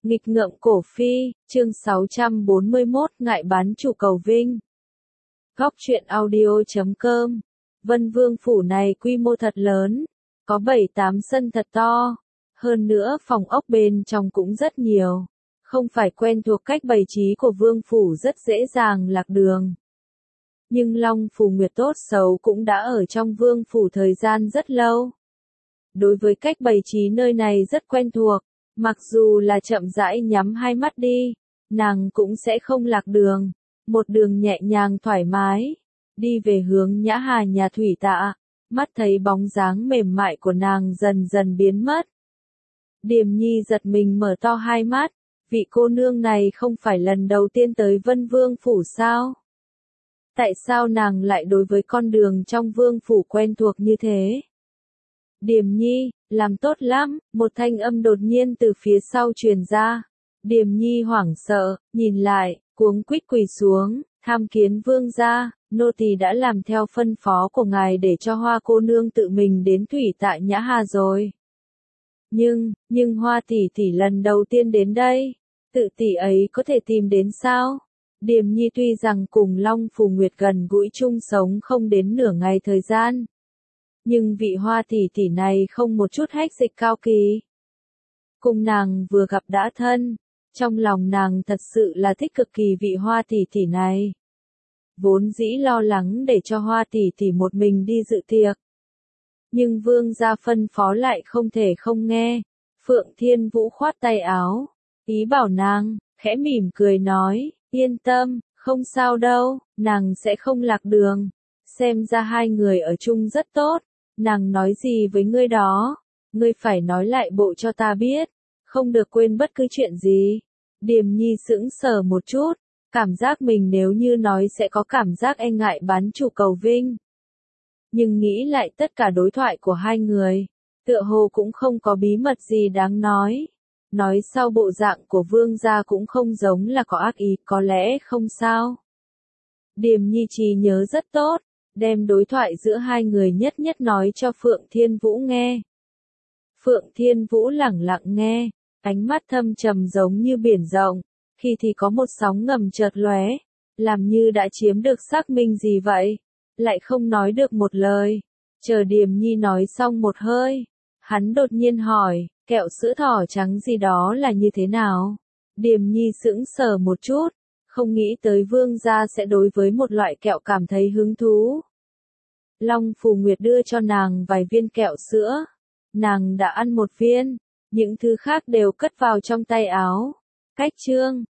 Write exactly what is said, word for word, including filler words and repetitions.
Nghịch ngợm cổ phi, chương sáu trăm bốn mươi mốt ngại bán chủ cầu vinh. Góc truyện audio chấm com. Vân Vương phủ này quy mô thật lớn, có bảy tám sân thật to, hơn nữa phòng ốc bên trong cũng rất nhiều. Không phải quen thuộc cách bày trí của vương phủ rất dễ dàng lạc đường. Nhưng Long Phù Nguyệt tốt xấu cũng đã ở trong vương phủ thời gian rất lâu. Đối với cách bày trí nơi này rất quen thuộc, mặc dù là chậm rãi nhắm hai mắt đi, nàng cũng sẽ không lạc đường, một đường nhẹ nhàng thoải mái, đi về hướng Nhã Hà nhà thủy tạ, mắt thấy bóng dáng mềm mại của nàng dần dần biến mất. Điềm Nhi giật mình mở to hai mắt, vị cô nương này không phải lần đầu tiên tới Vân Vương phủ sao? Tại sao nàng lại đối với con đường trong vương phủ quen thuộc như thế? Điềm Nhi, làm tốt lắm, một thanh âm đột nhiên từ phía sau truyền ra. Điềm Nhi hoảng sợ, nhìn lại, cuống quýt quỳ xuống, tham kiến vương gia, nô tỳ đã làm theo phân phó của ngài để cho Hoa cô nương tự mình đến thủy tạ Nhã Hà rồi. Nhưng, nhưng Hoa tỷ tỷ lần đầu tiên đến đây, tự tỷ ấy có thể tìm đến sao? Điềm Nhi tuy rằng cùng Long Phù Nguyệt gần gũi chung sống không đến nửa ngày thời gian, nhưng vị Hoa tỷ tỷ này không một chút hách dịch cao kỳ. Cùng nàng vừa gặp đã thân, trong lòng nàng thật sự là thích cực kỳ vị Hoa tỷ tỷ này. Vốn dĩ lo lắng để cho Hoa tỷ tỷ một mình đi dự tiệc. Nhưng vương gia phân phó lại không thể không nghe. Phượng Thiên Vũ khoát tay áo, ý bảo nàng, khẽ mỉm cười nói, yên tâm, không sao đâu, nàng sẽ không lạc đường. Xem ra hai người ở chung rất tốt. Nàng nói gì với ngươi đó? Ngươi phải nói lại bộ cho ta biết, không được quên bất cứ chuyện gì. Điềm Nhi sững sờ một chút, cảm giác mình nếu như nói sẽ có cảm giác e ngại bán chủ cầu vinh. Nhưng nghĩ lại tất cả đối thoại của hai người, tựa hồ cũng không có bí mật gì đáng nói. Nói sau bộ dạng của vương gia cũng không giống là có ác ý, có lẽ không sao. Điềm Nhi trí nhớ rất tốt, đem đối thoại giữa hai người nhất nhất nói cho Phượng Thiên Vũ nghe. Phượng Thiên Vũ lẳng lặng nghe, ánh mắt thâm trầm giống như biển rộng, khi thì có một sóng ngầm chợt lóe, làm như đã chiếm được xác minh gì vậy, lại không nói được một lời. Chờ Điềm Nhi nói xong một hơi, hắn đột nhiên hỏi, kẹo sữa thỏ trắng gì đó là như thế nào? Điềm Nhi sững sờ một chút, không nghĩ tới vương gia sẽ đối với một loại kẹo cảm thấy hứng thú. Long Phù Nguyệt đưa cho nàng vài viên kẹo sữa, nàng đã ăn một viên, những thứ khác đều cất vào trong tay áo. Cách chương